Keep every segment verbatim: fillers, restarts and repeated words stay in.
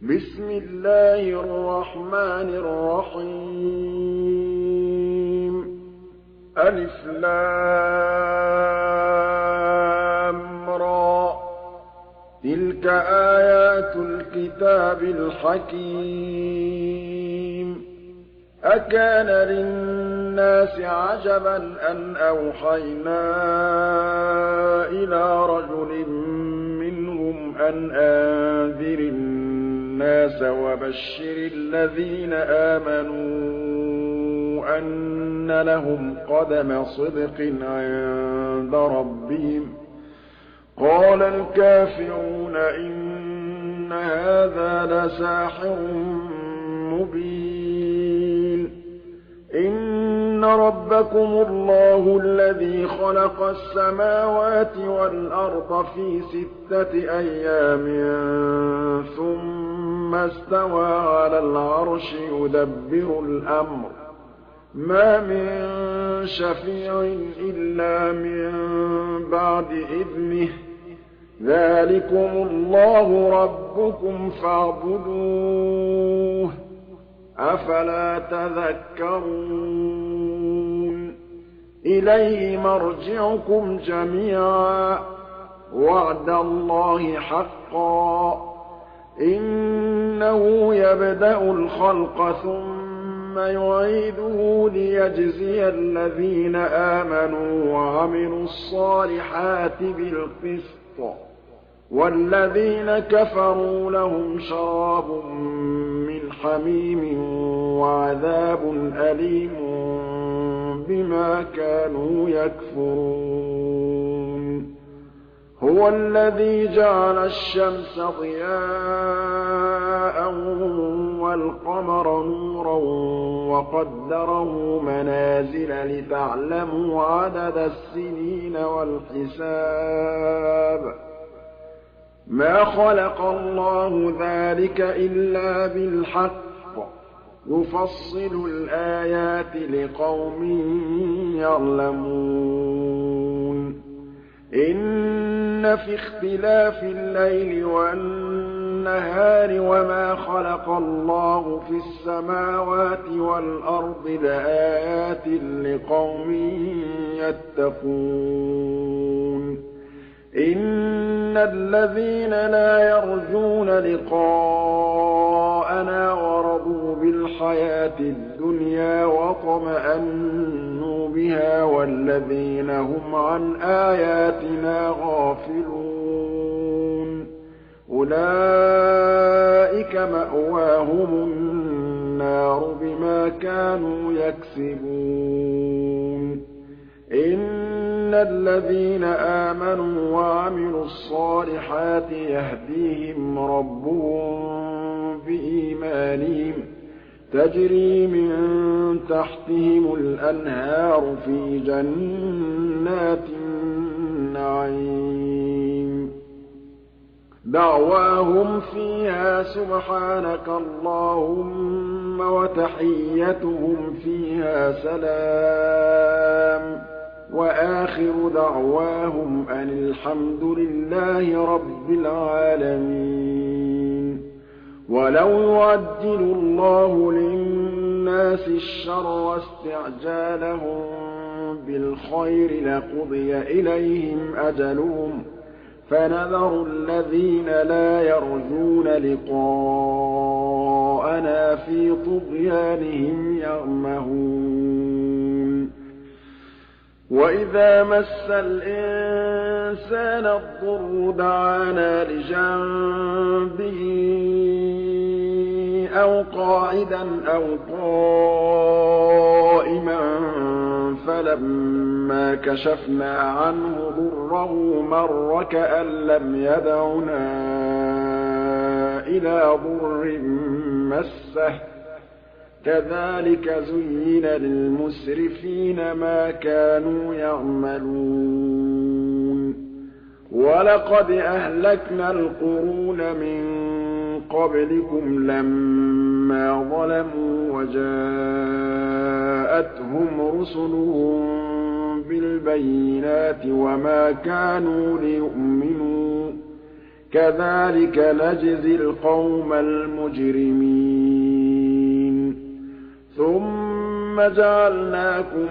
بسم الله الرحمن الرحيم ألف لام را تلك آيات الكتاب الحكيم أكان للناس عجبا أن أوحينا إلى رجل منهم أن أنذر الناس وبشر الذين آمنوا أن لهم قدم صدق عند ربهم قال الكافرون إن هذا لساحر مبين إن ربكم الله الذي خلق السماوات والأرض في ستة أيام ثم استوى على العرش يدبر الأمر ما من شفيع إلا من بعد إذنه ذلكم الله ربكم فاعبدوه أفلا تذكرون إليه مرجعكم جميعا وعد الله حقا إنه يبدأ الخلق ثم يعيده ليجزي الذين آمنوا وعملوا الصالحات بالقسط والذين كفروا لهم شراب من حميم وعذاب أليم بما كانوا يكفرون هو الذي جعل الشمس ضياء والقمر نورا وقدره منازل لتعلموا عدد السنين والحساب ما خلق الله ذلك إلا بالحق يفصل الآيات لقوم يعلمون إن في اختلاف الليل والنهار وما خلق الله في السماوات والأرض لآيات لقوم يتقون إن الذين لا يرجون لقاءنا ورضوا بالحياة الدنيا واطمأنوا بها والذين هم عن آياتنا غافلون أولئك مأواهم النار بما كانوا يكسبون إن الذين آمنوا وعملوا الصالحات يهديهم ربهم بإيمانهم تجري من تحتهم الأنهار في جنات النعيم دعواهم فيها سبحانك اللهم وتحيتهم فيها سلام وآخر دعواهم أن الحمد لله رب العالمين ولو يعجل الله للناس الشر واستعجالهم بالخير لقضي إليهم أجلهم فنذر الذين لا يرجون لقاءنا في طغيانهم يعمهون وإذا مس الإنسان الضر دعانا لجنبه أو قاعدا أو قائما فلما كشفنا عنه ضره مر كأن لم يدعنا إلى ضر مسه كذلك زين للمسرفين ما كانوا يعملون ولقد أهلكنا القرون من قبلكم لما ظلموا وجاءتهم رسلهم بالبينات وما كانوا ليؤمنوا كَذَٰلِكَ نَجْزِي الْقَوْمَ الْمُجْرِمِينَ ثُمَّ جَعَلْنَاكُمْ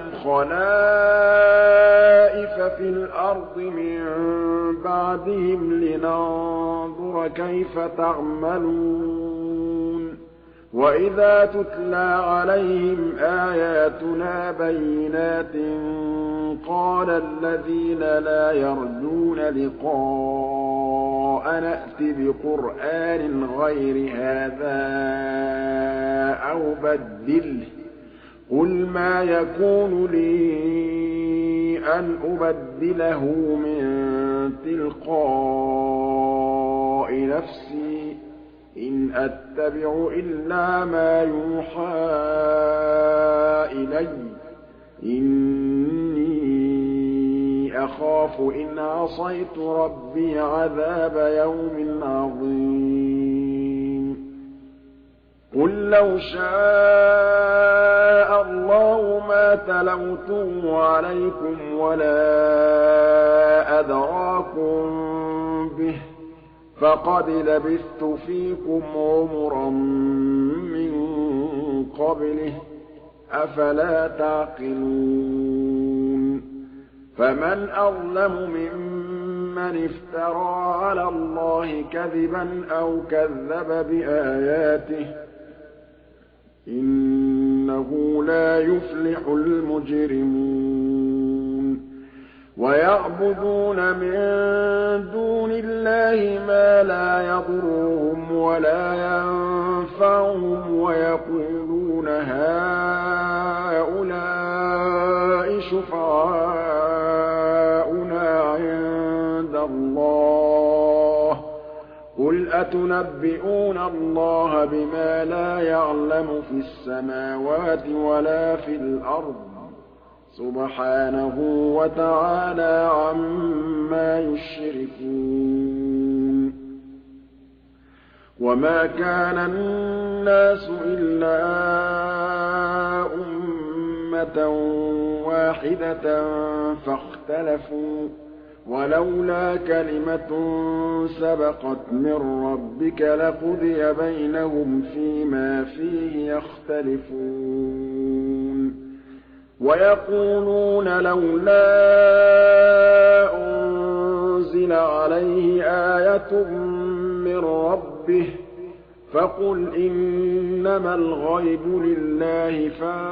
خَلَائِفَ فِي الْأَرْضِ مِن بَعْدِهِمْ لِنَنظُرَ كَيْفَ تَعْمَلُونَ وَإِذَا تُتْلَىٰ عَلَيْهِمْ آيَاتُنَا بَيِّنَاتٍ قَالَ الَّذِينَ لَا يَرْجُونَ لِقَاءَنَا ائْتِ بِقُرْآنٍ غَيْرِ هَٰذَا أَوْ بَدِّلْهُ ۚ قُلْ مَا يَكُونُ لِي أَنْ أُبَدِّلَهُ مِن تِلْقَاءِ نَفْسِي ۖ إِنْ أَتَّبِعُ إِلَّا مَا يُوحَىٰ إِلَيَّ ۖ إِنِّي أَخَافُ إِنْ عَصَيْتُ رَبِّي عَذَابَ يَوْمٍ عَظِيمٍ قُل لَّوْ شَاءَ اللَّهُ مَا تَلَوْتُهُ عَلَيْكُمْ وَلَا أَدْرَاكُم بِهِ ۖ فَقَدْ لَبِثْتُ فِيكُمْ عُمُرًا مِّن قَبْلِهِ ۚ أَفَلَا تَعْقِلُونَ فَمَنْ أَظْلَمُ مِمَّنِ افْتَرَىٰ عَلَى اللَّهِ كَذِبًا أَوْ كَذَّبَ بِآيَاتِهِ ۚ إِنَّهُ لَا يُفْلِحُ الْمُجْرِمُونَ وَيَعْبُدُونَ مِن دُونِ اللَّهِ مَا لَا يَضُرُّهُمْ وَلَا يَنفَعُهُمْ وَيَقُولُونَ هَٰؤُلَاءِ شُفَعَاؤُنَا عِندَ اللَّهِ ۚ قُلْ أَتُنَبِّئُونَ اللَّهَ بِمَا لَا يَعْلَمُ فِي السَّمَاوَاتِ وَلَا فِي الْأَرْضِ ۚ سُبْحَانَهُ وَتَعَالَىٰ عَمَّا يُشْرِكُونَ وَمَا كَانَ النَّاسُ إِلَّا أُمَّةً وَاحِدَةً فَاخْتَلَفُوا ۚ وَلَوْلَا كَلِمَةٌ سَبَقَتْ مِن رَّبِّكَ لَقُضِيَ بَيْنَهُمْ فِيمَا فِيهِ يَخْتَلِفُونَ وَيَقُولُونَ لَوْلَا أُنزِلَ عَلَيْهِ آيَةٌ مِّن رَّبِّهِ ۖ فَقُلْ إِنَّمَا الْغَيْبُ لِلَّهِ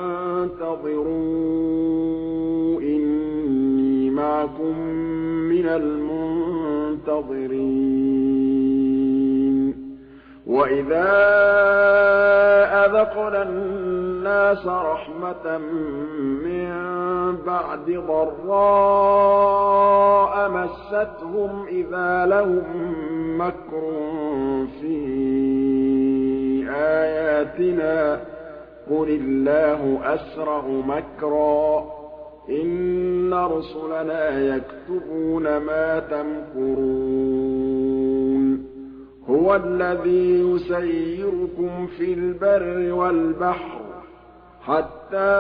فَانتَظِرُوا إِنِّي مَعَكُم مِّنَ الْمُنتَظِرِينَ وَإِذَا أَذَقْنَا النَّاسَ رَحْمَةً مِّن بَعْدِ ضَرَّاءَ مَسَّتْهُمْ إِذَا لَهُم مَّكْرٌ فِي آيَاتِنَا ۚ قُلِ اللَّهُ أَسْرَعُ مَكْرًا ۚ إِنَّ رُسُلَنَا يَكْتُبُونَ مَا تَمْكُرُونَ هُوَ الَّذِي يُسَيِّرُكُمْ فِي الْبَرِّ وَالْبَحْرِ حَتَّىٰ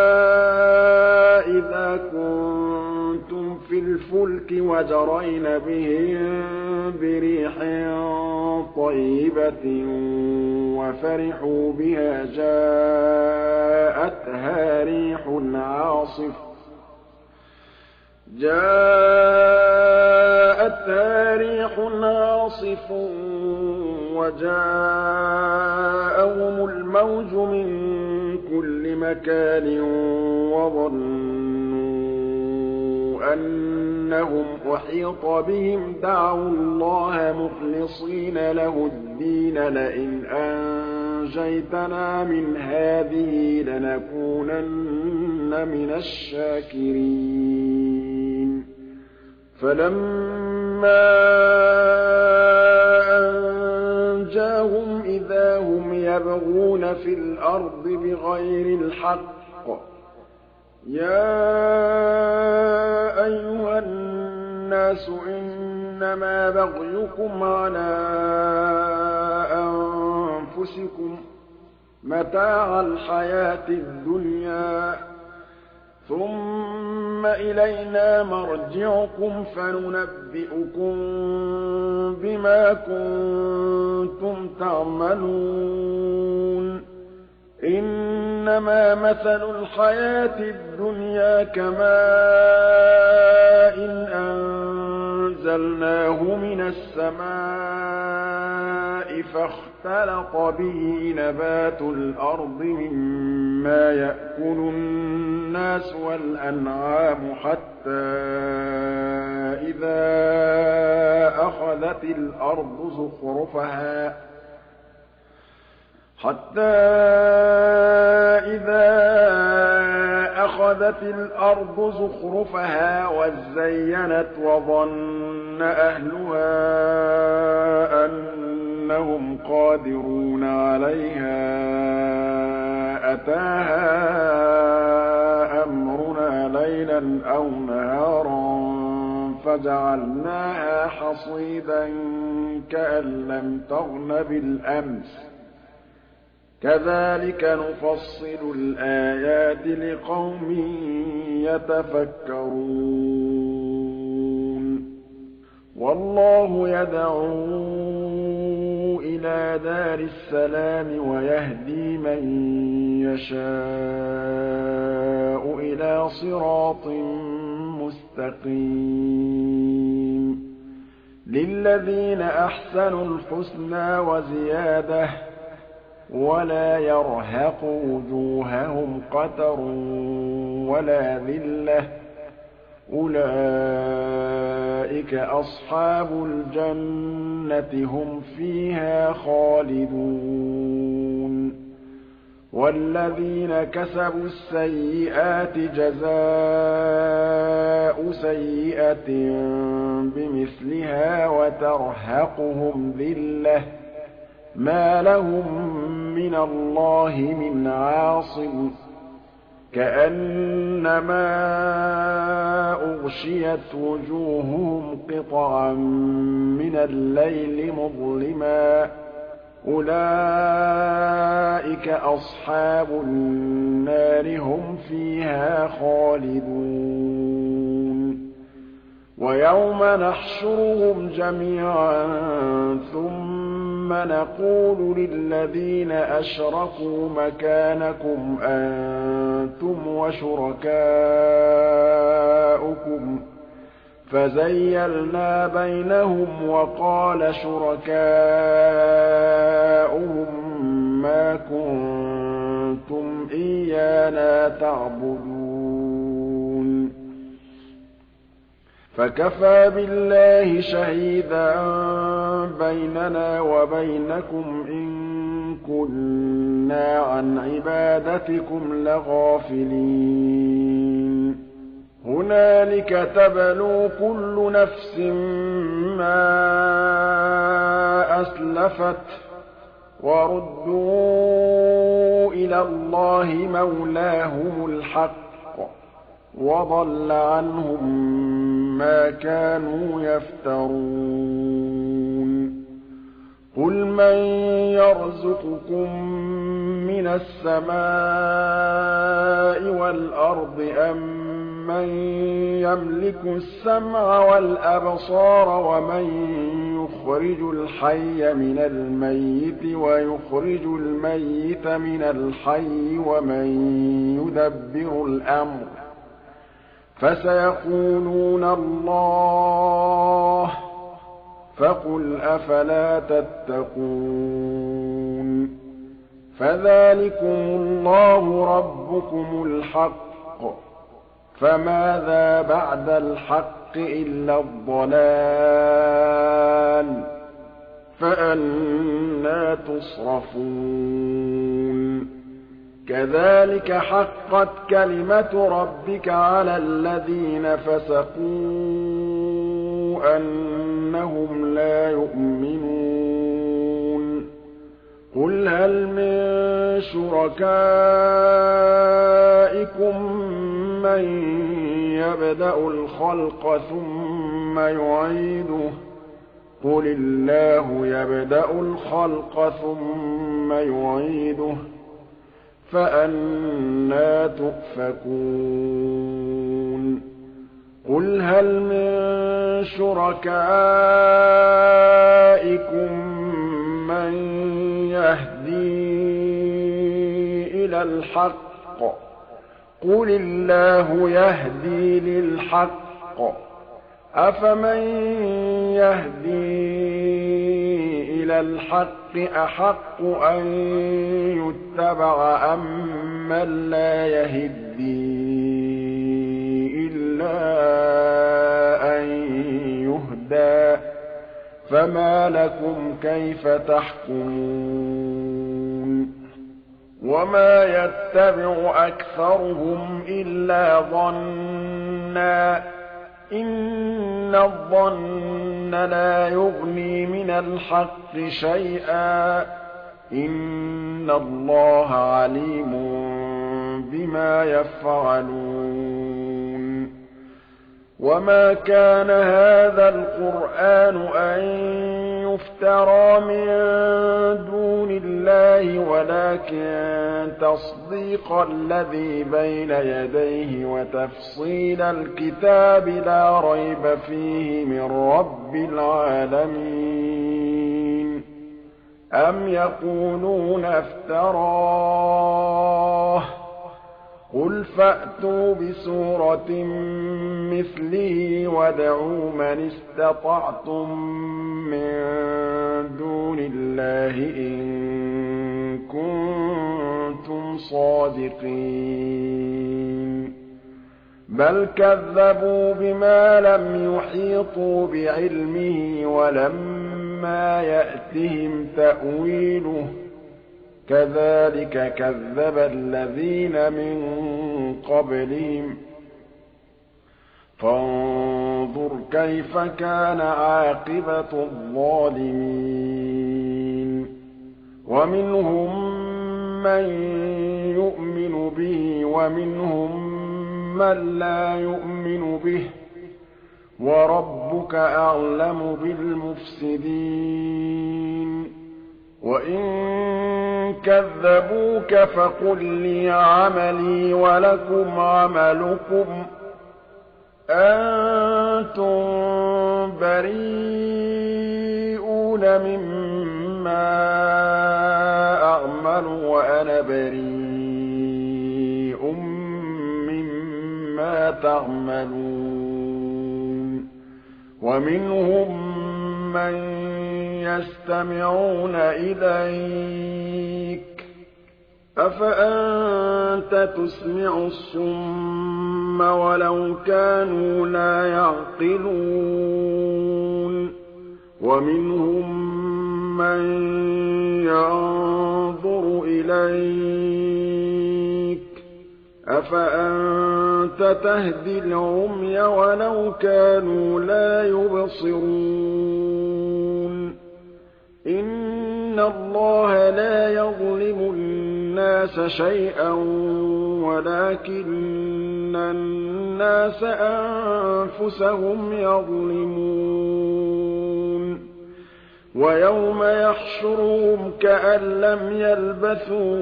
إِذَا كُنتُمْ فِي الْفُلْكِ وَجَرَيْنَ بِهِم بِرِيحٍ طَيِّبَةٍ وَفَرِحُوا بِهَا جَاءَتْهَا رِيحٌ عَاصِفٌ جاءتها ريح عاصف وجاءهم الموج من كل مكان وظنوا أنهم أحيط بهم دعوا الله مخلصين له الدين لئن أنجيتنا من هذه لنكونن من الشاكرين فَلَمَّا أَنجَاهُمْ إِذَا هُمْ يَبْغُونَ فِي الْأَرْضِ بِغَيْرِ الْحَقِّ ۗ يَا أَيُّهَا النَّاسُ إِنَّمَا بَغْيُكُمْ عَلَىٰ أَنفُسِكُم ۖ مَّتَاعَ الْحَيَاةِ الدُّنْيَا ۖ ثُمَّ إِلَيْنَا مَرْجِعُكُمْ فَنُنَبِّئُكُم بِمَا كُنتُمْ تَعْمَلُونَ إِنَّمَا مَثَلُ الْحَيَاةِ الدُّنْيَا كَمَاءٍ أَنزَلْنَاهُ مِنَ السَّمَاءِ فَاخْتَلَطَ بِهِ نَبَاتُ الْأَرْضِ مِمَّا يَأْكُلُ النَّاسُ وَالْأَنْعَامُ حَتَّىٰ إِذَا أَخَذَتِ الْأَرْضُ زُخْرُفَهَا حَتَّىٰ إِذَا أَخَذَتِ الْأَرْضُ زُخْرُفَهَا وَازَّيَّنَتْ وَظَنَّ أَهْلُهَا أَنَّهُمْ قَادِرُونَ عَلَيْهَا أَتَاهَا أَمْرُنَا لَيْلًا أَوْ نَهَارًا فَجَعَلْنَاهَا حَصِيدًا كَأَن لَّمْ تَغْنَ بِالْأَمْسِ كَذَٰلِكَ نُفَصِّلُ الْآيَاتِ لِقَوْمٍ يَتَفَكَّرُونَ وَاللَّهُ يَدْعُو إِلَىٰ دَارِ السَّلَامِ وَيَهْدِي مَن يَشَاءُ إِلَىٰ صِرَاطٍ مُّسْتَقِيمٍ لِّلَّذِينَ أَحْسَنُوا الْحُسْنَىٰ وَزِيَادَةٌ وَلَا يَرْهَقُ وُجُوهَهُمْ قَتَرٌ وَلَا ذِلَّةٌ ۚ أُولَٰئِكَ أَصْحَابُ الْجَنَّةِ هُمْ فِيهَا خَالِدُونَ وَالَّذِينَ كَسَبُوا السَّيِّئَاتِ جَزَاءُ سَيِّئَةٍ بِمِثْلِهَا وَتَرْهَقُهُمْ ذِلَّةٌ مَّا لَهُم مِّنَ اللَّهِ مِنْ عَاصِمٍ كَأَنَّمَا أُغْشِيَتْ وُجُوهُهُمْ قِطَعًا مِّنَ اللَّيْلِ مُظْلِمًا ۚ أُولَٰئِكَ أَصْحَابُ النَّارِ هُمْ فِيهَا خَالِدُونَ وَيَوْمَ نَحْشُرُهُمْ جَمِيعًا ثُمَّ نَقُولُ لِلَّذِينَ أَشْرَكُوا مَكَانَكُمْ أَنتُمْ وَشُرَكَاؤُكُمْ ۚ فَزَيَّلْنَا بَيْنَهُمْ وَقَالَ شُرَكَاؤُهُم مَّا كُنتُمْ إِيَّانَا تَعْبُدُونَ فَكَفَىٰ بِاللَّهِ شَهِيدًا بَيْنَنَا وَبَيْنَكُمْ إِن كُنَّا عَنْ عِبَادَتِكُمْ لَغَافِلِينَ هُنَالِكَ تَبْلُو كُلُّ نَفْسٍ مَّا أَسْلَفَتْ وَرُدُّوا إِلَى اللَّهِ مَوْلَاهُمُ الْحَقِّ وَضَلَّ عَنْهُم مَّا كَانُوا يَفْتَرُونَ قُلْ مَن يَرْزُقُكُم مِّنَ السَّمَاءِ وَالْأَرْضِ أَمَّن يَمْلِكُ السَّمْعَ وَالْأَبْصَارَ وَمَن يُخْرِجُ الْحَيَّ مِنَ الْمَيِّتِ وَيُخْرِجُ الْمَيِّتَ مِنَ الْحَيِّ وَمَن يُدَبِّرُ الْأَمْرَ ۚ فَسَيَقُولُونَ اللَّهُ ۚ فَقُلْ أَفَلَا تَتَّقُونَ فَذَٰلِكُمُ اللَّهُ رَبُّكُمُ الْحَقُّ ۖ فَمَاذَا بَعْدَ الْحَقِّ إِلَّا الضَّلَالُ ۖ فَأَنَّىٰ تُصْرَفُونَ كَذَٰلِكَ حَقَّتْ كَلِمَةُ رَبِّكَ عَلَى الَّذِينَ فَسَقُوا أَنَّهُمْ لَا يُؤْمِنُونَ قُلْ هَلْ مِن شُرَكَائِكُم مَّن يَبْدَأُ الْخَلْقَ ثُمَّ يُعِيدُهُ ۚ قُلِ اللَّهُ يَبْدَأُ الْخَلْقَ ثُمَّ يُعِيدُهُ ۖ فأنى تؤفكون قل هل من شركائكم من يهدي إلى الحق قل الله يهدي للحق أفمن يهدي إلى الحق أحق أن يتبع أم من لا يهدي إلا أن يهدى فما لكم كيف تحكمون وما يتبع أكثرهم إلا ظنًّا إن الظن لا يغني من الحق شيئا إن الله عليم بما يفعلون وما كان هذا القرآن أن يفترى من دون الله ولكن تصديق الذي بين يديه وتفصيل الكتاب لا ريب فيه من رب العالمين أم يقولون افتراه قل فأتوا بسورة مثله وادعوا من استطعتم من دون الله إن كنتم صادقين بل كذبوا بما لم يحيطوا بعلمه ولما يأتهم تأويله كذلك كذب الذين من قبلهم فانظر كيف كان عاقبة الظالمين ومنهم من يؤمن به ومنهم من لا يؤمن به وربك أعلم بالمفسدين وإن كذبوك فقل لي عملي ولكم عملكم أنتم بريئون مما أعمل وأنا بريء مما تعملون ومنهم من يستمعون إليك أفأنت تسمع الصم ولو كانوا لا يعقلون ومنهم من ينظر إليك أفأنت تهدي العمي ولو كانوا لا يبصرون إن الله لا يظلم الناس شيئا ولكن الناس أنفسهم يظلمون ويوم يحشرهم كأن لم يلبثوا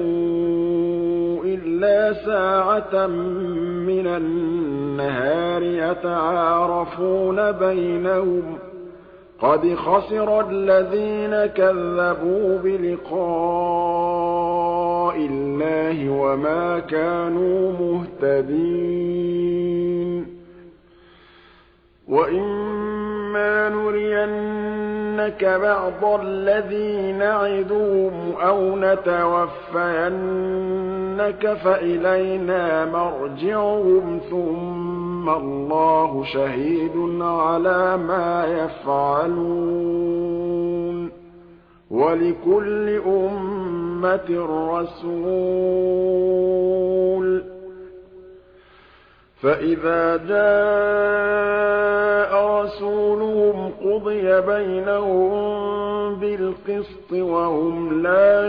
إلا ساعة من النهار يتعارفون بينهم قد خسر الذين كذبوا بلقاء الله وما كانوا مهتدين وإما نرينك بعض الذي نعدهم أو نتوفينك فإلينا مرجعهم ثم الله شهيد على ما يفعلون ولكل أمة رسول فإذا جاء رسولهم قضي بينهم بالقسط وهم لا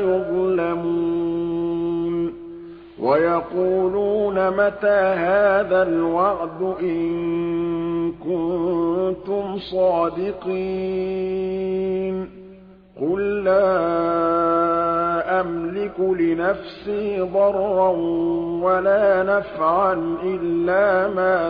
يظلمون ويقولون متى هذا الوعد إن كنتم صادقين قل لا أملك لنفسي ضرا ولا نفعا إلا ما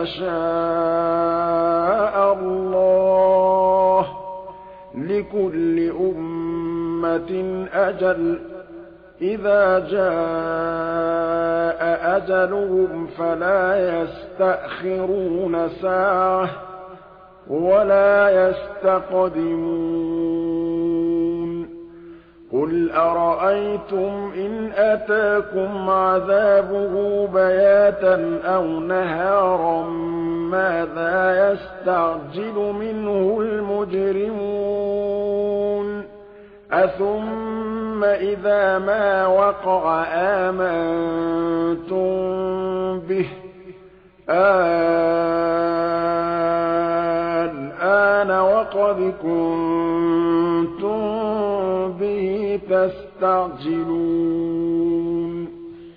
شاء الله لكل أمة أجل إذا جاء أجلهم فلا يستأخرون ساعة ولا يستقدمون قل أرأيتم إن أتاكم عذابه بياتا أو نهارا ماذا يستعجل منه المجرمون أثم إذا ما وقع آمنتم به الآن وقد كنتم به تستعجلون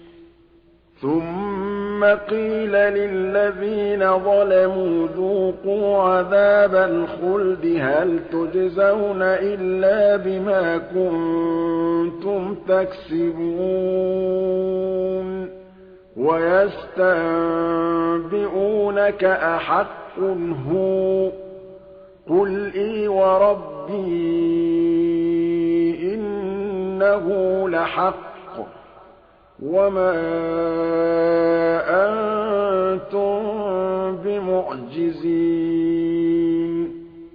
ثم قيل للذين ظلموا ذوقوا عذاب الخلد هل تجزون إلا بما كنتم تكسبون ويستنبئونك أحق هو قل إي وربي إنه لحق وما أنتم بمعجزين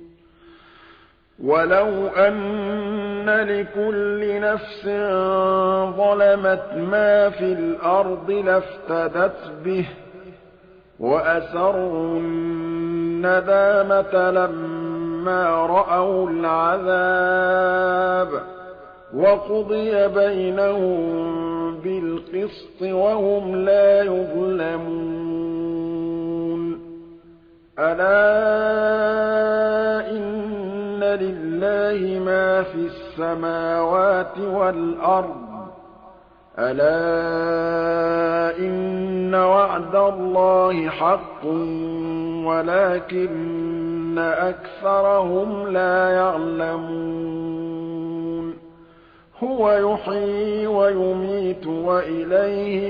ولو أن لكل نفس ظلمت ما في الأرض لافتدت به وأسروا الندامة لما رأوا العذاب وقضي بينهم بالقسط وهم لا يظلمون ألا إن لله ما في السماوات والأرض ألا إن وعد الله حق ولكن أكثرهم لا يعلمون هو يحيي ويميت وإليه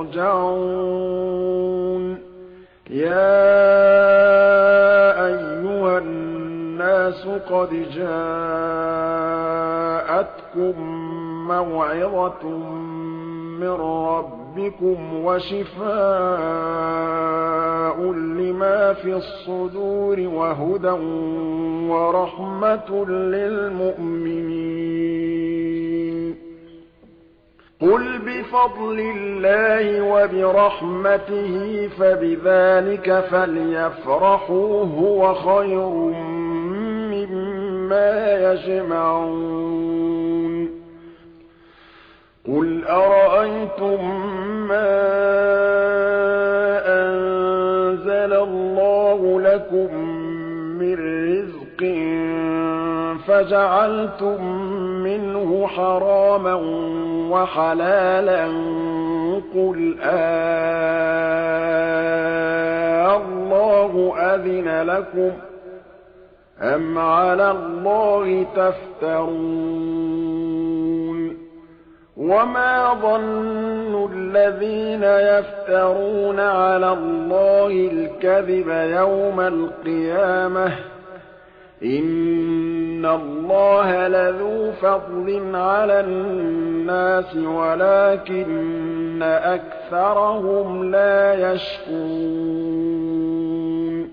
ترجعون يا أيها الناس قد جاءتكم موعظة من ربكم وشفاء لما في الصدور وهدى ورحمة للمؤمنين قل بفضل الله وبرحمته فبذلك فليفرحوا هو خير مما يجمعون قل أرأيتم ما أنزل الله لكم من رزق فجعلتم منه حراما وحلالا قل آه الله أذن لكم أم على الله تفترون وما ظن الذين يفترون على الله الكذب يوم القيامة إن الله لذو فضل على الناس ولكن أكثرهم لا يشكرون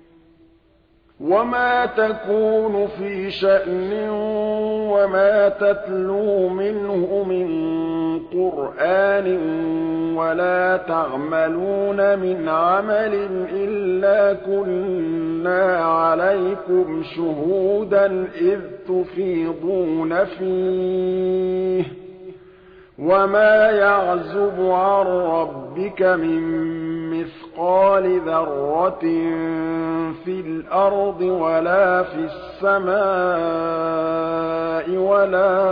وما تكون في شأن وما تتلو منه من قرآن ولا تعملون من عمل إلا كنا عليكم شهودا إذ تفيضون فيه وما يعزب عن ربك من مثقال ذرة في الأرض ولا في السماء ولا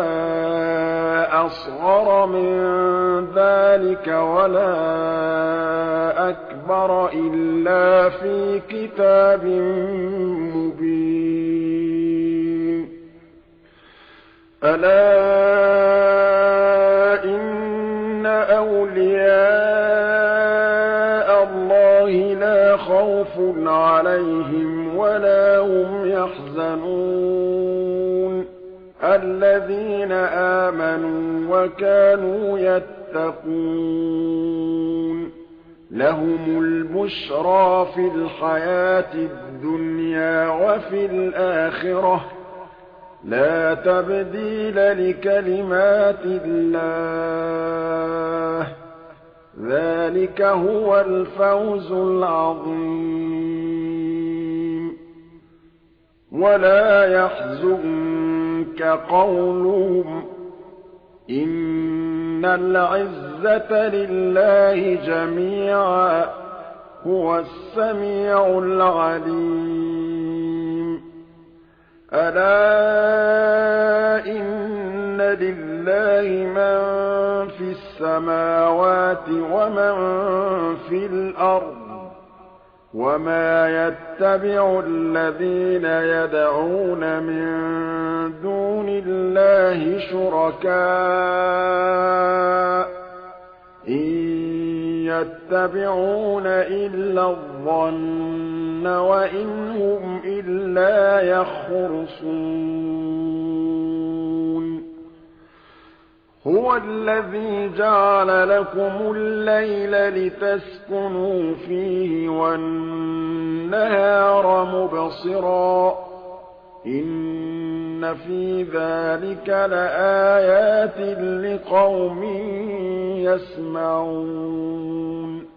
أصغر من ذلك ولا أكبر إلا في كتاب مبين ألا خوف عليهم ولا هم يحزنون الذين آمنوا وكانوا يتقون لهم البشرى في الحياة الدنيا وفي الآخرة لا تبديل لكلمات الله ذلك هو الفوز العظيم ولا يحزنك قولهم إن العزة لله جميعا هو السميع العليم ألا إن لله من في السماوات ومن في الأرض وما يتبع الذين يدعون من دون الله شركاء إن يتبعون إلا الظن وإن هم إلا يخرصون هو الذي جعل لكم الليل لتسكنوا فيه والنهار مبصرا إن في ذلك لآيات لقوم يسمعون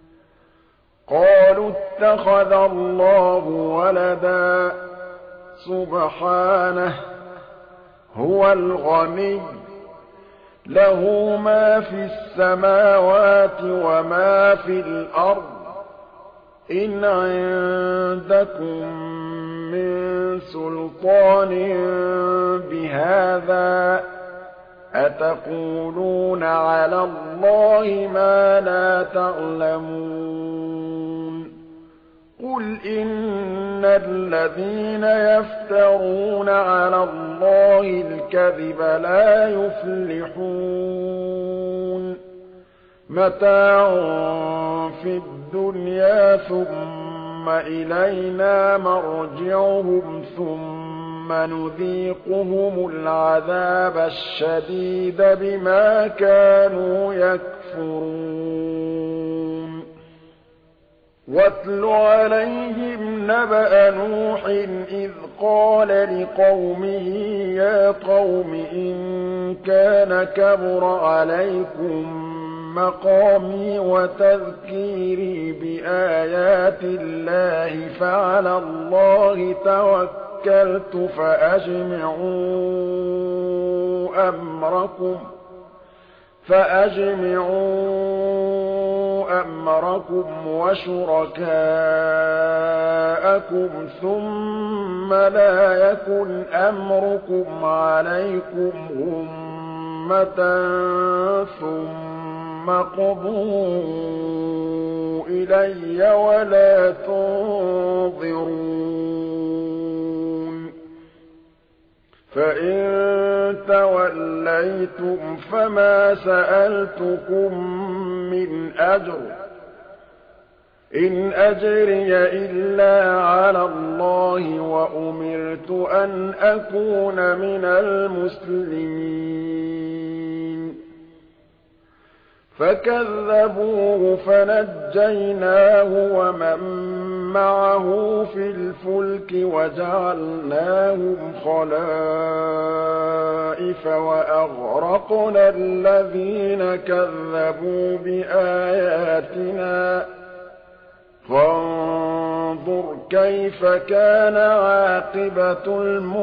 قالوا اتخذ الله ولدا سبحانه هو الغني له ما في السماوات وما في الأرض إن عندكم من سلطان بهذا أتقولون على الله ما لا تعلمون قل إن الذين يفترون على الله الكذب لا يفلحون متاع في الدنيا ثم إلينا مرجعهم ثم نذيقهم العذاب الشديد بما كانوا يكفرون واتل عليهم نبأ نوح إذ قال لقومه يا قوم إن كان كبر عليكم مقامي وتذكيري بآيات الله فعلى الله توكلت فأجمعوا أمركم فأجمعوا أمركم وشركاءكم ثم لا يكن أمركم عليكم غمة ثم قضوا إلي ولا تنظرون فإن توليتم فما سألتكم من أجر إن أجري إلا على الله وأمرت أن أكون من المسلمين فكذبوه فنجيناه ومن معه في الفلك وجعلناهم خلائف وأغرقنا الذين كذبوا بآياتنا فانظر كيف كان عاقبة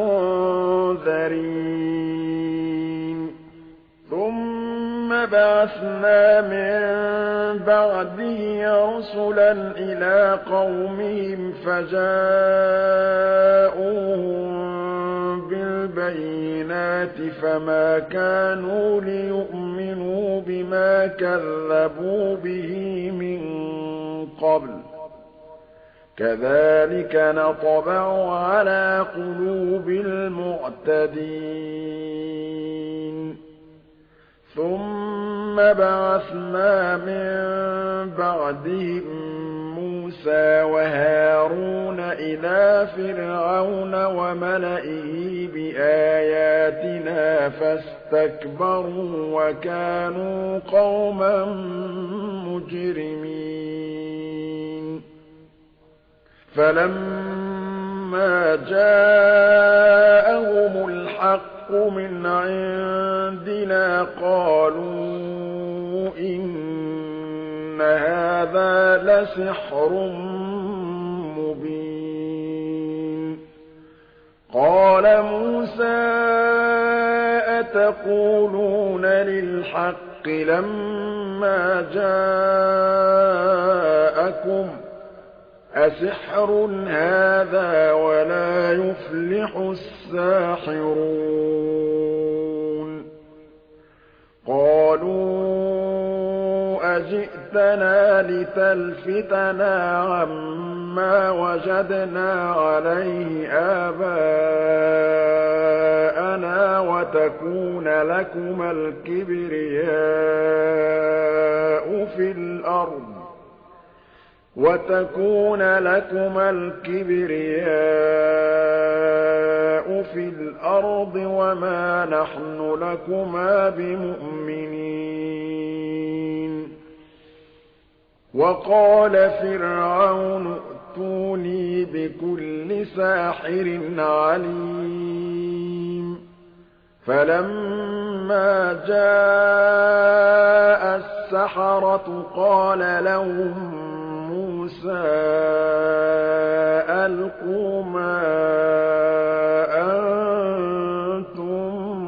المنذرين ثم بعثنا من بعده رسلا إلى قومهم فجاءوهم بالبينات فما كانوا ليؤمنوا بما كذبوا به من قبل كذلك نطبع على قلوب المعتدين ثم بعثنا من بعدهم موسى مُوسَىٰ وَهَارُونَ إِلَىٰ فِرْعَوْنَ وَمَلَئِهِ بِآيَاتِنَا فَاسْتَكْبَرُوا وَكَانُوا قَوْمًا مُّجْرِمِينَ فَلَمَّا جَاءَهُمُ الْحَقُّ مِنْ عِندِنَا قَالُوا إِنَّ هَٰذَا لَسِحْرٌ مُّبِينٌ قَالَ مُوسَىٰ أَتَقُولُونَ لِلْحَقِّ لَمَّا جَاءَكُمْ ۖ أَسِحْرٌ هَٰذَا وَلَا يُفْلِحُ السَّاحِرُونَ قَالُوا أَجِئْتَنَا لِتَلْفِتَنَا عَمَّا وَجَدْنَا عَلَيْهِ آبَاءَنَا وَتَكُونَ لَكُمَا الْكِبْرِيَاءُ فِي الْأَرْضِ وَتَكُونَ لَكُمَا الْكِبْرِيَاءُ فِي الْأَرْضِ وَمَا نَحْنُ لَكُمَا بِمُؤْمِنِينَ وَقَالَ فِرْعَوْنُ ائْتُونِي بِكُلِّ سَاحِرٍ عَلِيمٍ فَلَمَّا جَاءَ السَّحَرَةُ قَالَ لَهُم مُوسَىٰ أَلْقُوا مَا أَنتُم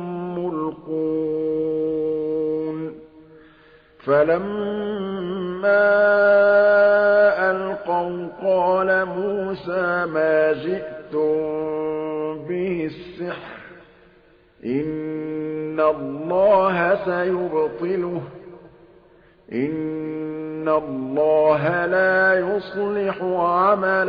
مُّلْقُونَ فَلَمَّا أَلْقَوْا قَالَ مُوسَىٰ مَا جِئْتُم بِهِ السِّحْرُ ۖ إِنَّ اللَّهَ سَيُبْطِلُهُ ۖ إِنَّ اللَّهَ لَا يُصْلِحُ عَمَلَ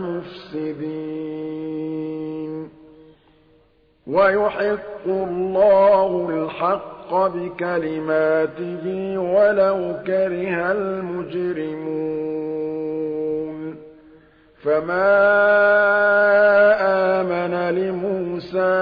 الْمُفْسِدِينَ وَيُحِقُّ اللَّهُ الْحَقَّ بِكَلِمَاتِهِ وَلَوْ كَرِهَ الْمُجْرِمُونَ فَمَا آمَنَ لِمُوسَىٰ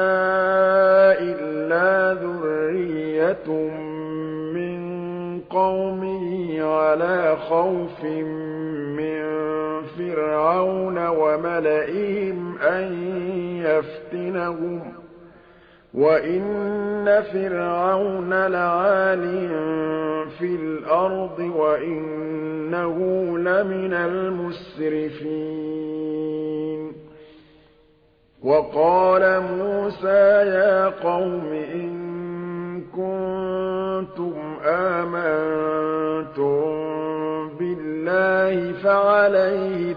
إِلَّا ذُرِّيَّةٌ مِّن قَوْمِهِ عَلَىٰ خَوْفٍ مِّن فِرْعَوْنَ وَمَلَئِهِمْ أَن يَفْتِنَهُمْ ۚ وَإِنَّ فِرْعَوْنَ لَعَالٍ فِي الْأَرْضِ وَإِنَّهُ لَمِنَ الْمُسْرِفِينَ وَقَالَ مُوسَىٰ يَا قَوْمِ إِن كُنتُمْ آمَنتُم بِاللَّهِ فَعَلَيْهِ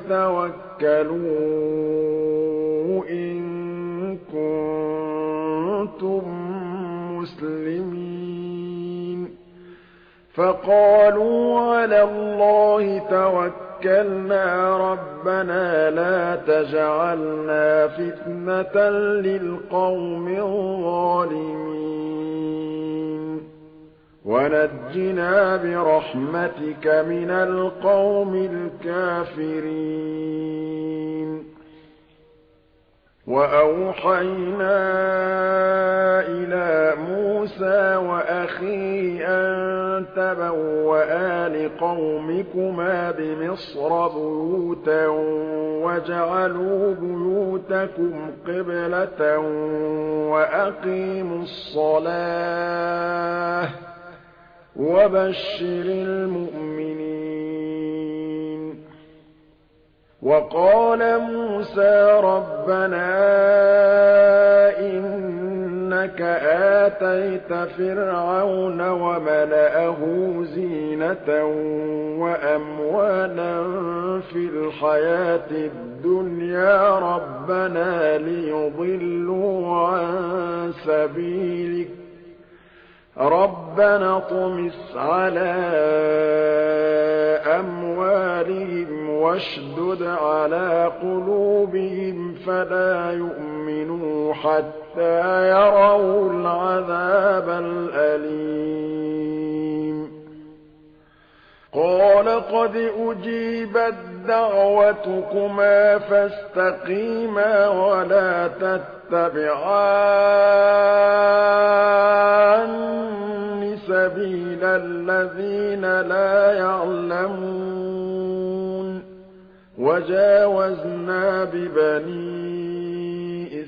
تَوَكَّلُوا إِن كُنتُم مُّسْلِمِينَ فَقَالُوا عَلَى اللَّهِ تَوَكَّلْنَا رَبَّنَا لَا تَجْعَلْنَا فِتْنَةً لِّلْقَوْمِ الظَّالِمِينَ وَنَجِّنَا بِرَحْمَتِكَ مِنَ الْقَوْمِ الْكَافِرِينَ وَأَوْحَيْنَا إِلَىٰ مُوسَىٰ وَأَخِيهِ أَن تَبَوَّآ لِقَوْمِكُمَا بِمِصْرَ بُيُوتًا وَاجْعَلُوا بُيُوتَكُمْ قِبْلَةً وَأَقِيمُوا الصَّلَاةَ ۗ وَبَشِّرِ الْمُؤْمِنِينَ وَقَالَ مُوسَىٰ رَبَّنَا إِنَّكَ آتَيْتَ فِرْعَوْنَ وَمَلَأَهُ زِينَةً وَأَمْوَالًا فِي الْحَيَاةِ الدُّنْيَا رَبَّنَا لِيُضِلُّوا عَن سَبِيلِكَ رَبَّنَا اطْمِسْ عَلَىٰ أَمْوَالِهِمْ وَاشْدُدْ عَلَىٰ قُلُوبِهِمْ فَلَا يُؤْمِنُوا حَتَّىٰ يَرَوُا الْعَذَابَ الْأَلِيمَ قَالَ وَلَقَدْ أُجِيبَتْ دَعْوَتُكُمَا فَاسْتَقِيمَا وَلَا تَتَّبِعَانِّ سَبِيلَ الَّذِينَ لَا يَعْلَمُونَ وَجَاوَزْنَا بِبَنِي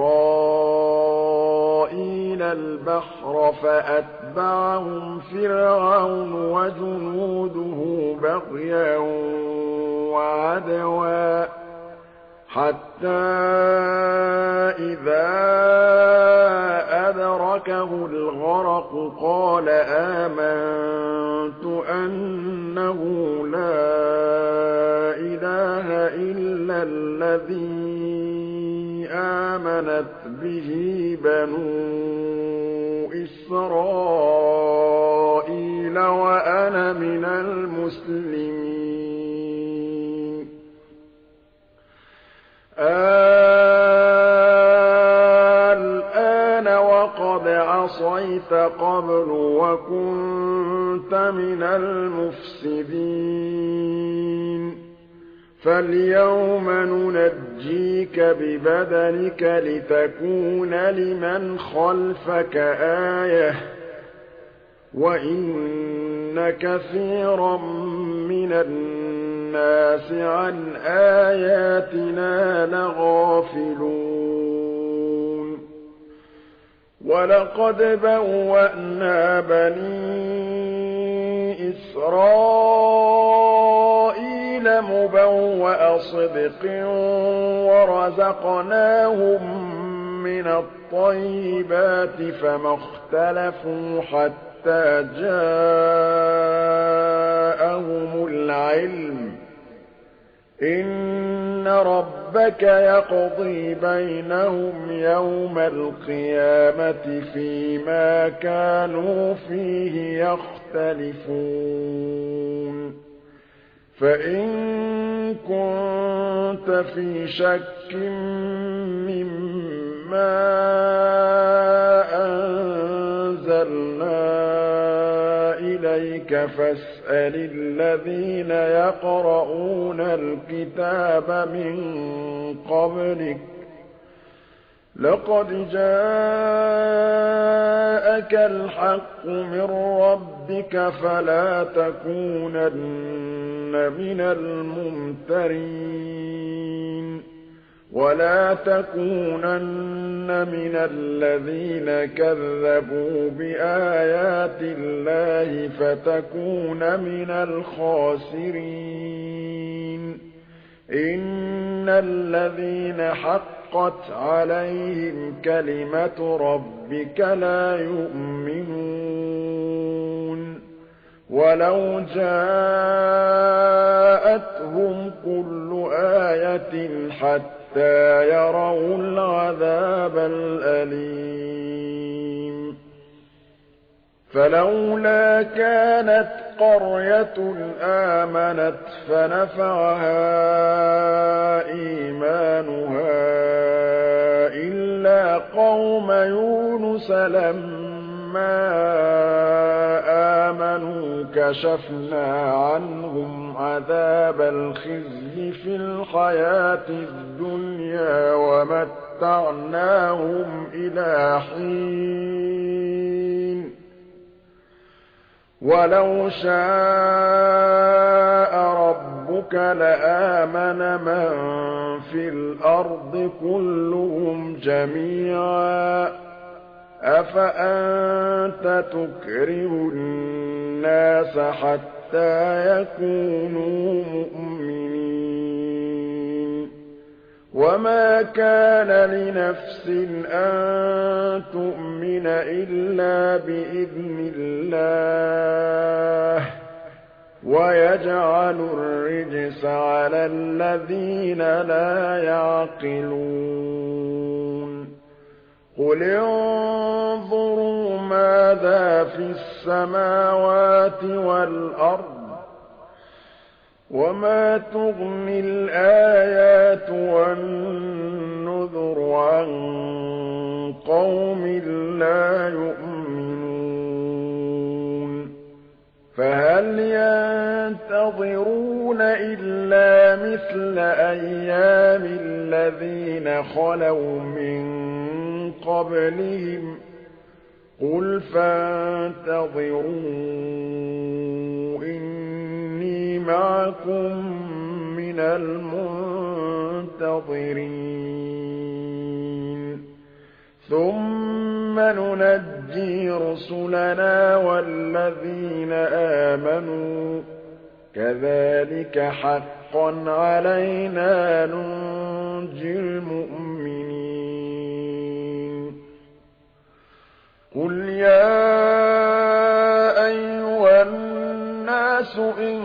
إِسْرَائِيلَ الْبَحْرَ فَأَتْبَعَهُمْ فِرْعَوْنُ وَجُنُودُهُ بَغْيًا وَعَدْوًا حَتَّىٰ إِذَا أَدْرَكَهُ الْغَرَقُ قَالَ آمَنتُ أَنَّهُ لَا إِلَٰهَ إِلَّا الَّذِي آمَنَتْ بِهِ بَنُو إِسْرَائِيلَ وَأَنَا مِنَ الْمُسْلِمِينَ الْآنَ وَقَدْ عَصَيْتَ قَبْلُ وَكُنتَ مِنَ الْمُفْسِدِينَ فَالْيَوْمَ نُنَجِّيكَ بِبَدَنِكَ لِتَكُونَ لِمَنْ خَلْفَكَ آيَةً ۚ وَإِنَّ كَثِيرًا مِّنَ النَّاسِ عَنْ آيَاتِنَا لَغَافِلُونَ وَلَقَدْ بَوَّأْنَا بَنِي إِسْرَائِيلَ مُبَوَّأَ صِدْقٍ وَرَزَقْنَاهُم مِّنَ الطَّيِّبَاتِ فَمَا اخْتَلَفُوا حَتَّىٰ جَاءَهُمُ الْعِلْمُ ۚ إِنَّ رَبَّكَ يَقْضِي بَيْنَهُمْ يَوْمَ الْقِيَامَةِ فِيمَا كَانُوا فِيهِ يَخْتَلِفُونَ فَإِن كُنتَ فِي شَكٍّ مِّمَّا أَنزَلْنَا إِلَيْكَ فَاسْأَلِ الَّذِينَ يَقْرَءُونَ الْكِتَابَ مِن قَبْلِكَ ۚ لَقَدْ جَاءَكَ الْحَقُّ مِن رَّبِّكَ فَلَا تَكُونَنَّ مِنَ الْمُمْتَرِينَ وَلَا تَكُونَنَّ مِنَ الَّذِينَ كَذَّبُوا بِآيَاتِ اللَّهِ فَتَكُونَ مِنَ الْخَاسِرِينَ إِنَّ الَّذِينَ حَقَّتْ عَلَيْهِمْ كَلِمَةُ رَبِّكَ لَا يُؤْمِنُونَ وَلَوْ جَاءَتْهُمْ كُلُّ آيَةٍ حَتَّىٰ يَرَوُا الْعَذَابَ الْأَلِيمَ فَلَوْلَا كَانَتْ قَرْيَةٌ آمَنَتْ فَنَفَعَهَا إِيمَانُهَا إِلَّا قَوْمَ يُونُسَ لَمَّا آمَنُوا كَشَفْنَا عَنْهُمْ عَذَابَ الْخِزْيِ فِي الْحَيَاةِ الدُّنْيَا وَمَتَّعْنَاهُمْ إِلَىٰ حِينٍ وَلَوْ شَاءَ رَبُّكَ لَآمَنَ مَن فِي الْأَرْضِ كُلُّهُمْ جَمِيعًا ۚ أَفَأَنتَ تُكْرِهُ النَّاسَ حَتَّىٰ يَكُونُوا مُؤْمِنِينَ وَمَا كَانَ لِنَفْسٍ أَن تُؤْمِنَ إِلَّا بِإِذْنِ اللَّهِ ۚ وَيَجْعَلُ الرِّجْسَ عَلَى الَّذِينَ لَا يَعْقِلُونَ قُلِ انظُرُوا مَاذَا فِي السَّمَاوَاتِ وَالْأَرْضِ وَمَا تُغْنِي الْآيَاتُ وَالنُّذُرُ عَن قَوْمٍ لَّا يُؤْمِنُونَ فَهَلْ يَنتَظِرُونَ ينتظرون إلا مثل أيام الذين خلوا من قبلهم قل فانتظروا إني معكم من المنتظرين ثم ننجي رسلنا والذين آمنوا كذلك حقا علينا ننجي المؤمنين قل يا أيها الناس إن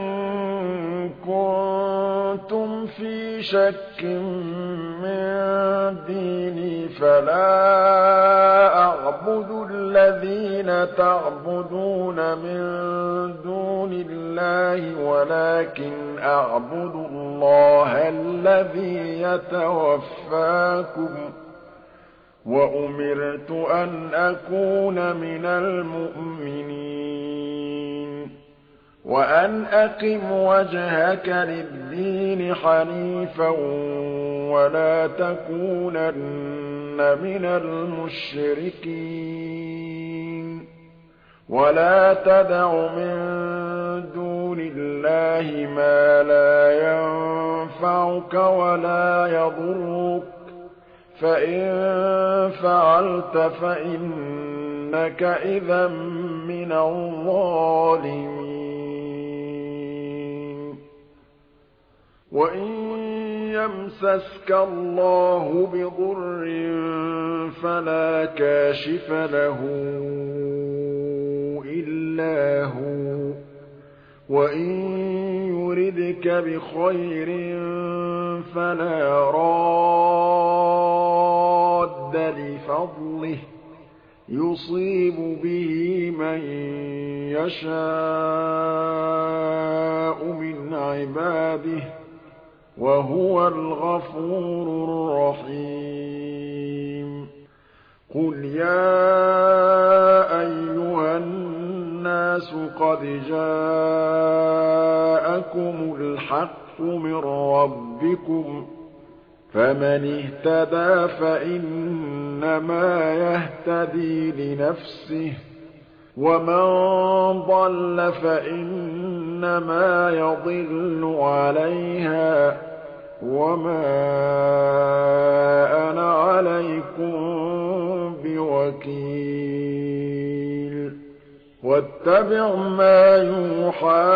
كنتم في شك من ديني فلا أعبد الذين تعبدون من دون الله ولكن أعبد الله الذي يتوفاكم وأمرت أن أكون من المؤمنين وأن أقم وجهك للدين حنيفا ولا تكونن من المشركين ولا تدع من دون الله ما لا ينفعك ولا يضرك فإن فعلت فإنك إذا من الظالمين وإن يمسسك الله بضر فلا كاشف له إلا هو وإن يردك بخير فلا راد لفضله يصيب به من يشاء من عباده وهو الغفور الرحيم قل يا أيها الناس قد جاءكم الحق من ربكم فمن اهتدى فإنما يهتدي لنفسه ومن ضل فإنما يضل عليها وما أنا عليكم بوكيل واتبع ما يوحى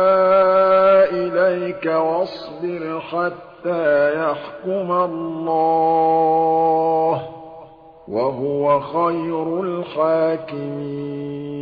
إليك واصبر حتى يحكم الله وهو خير الحاكمين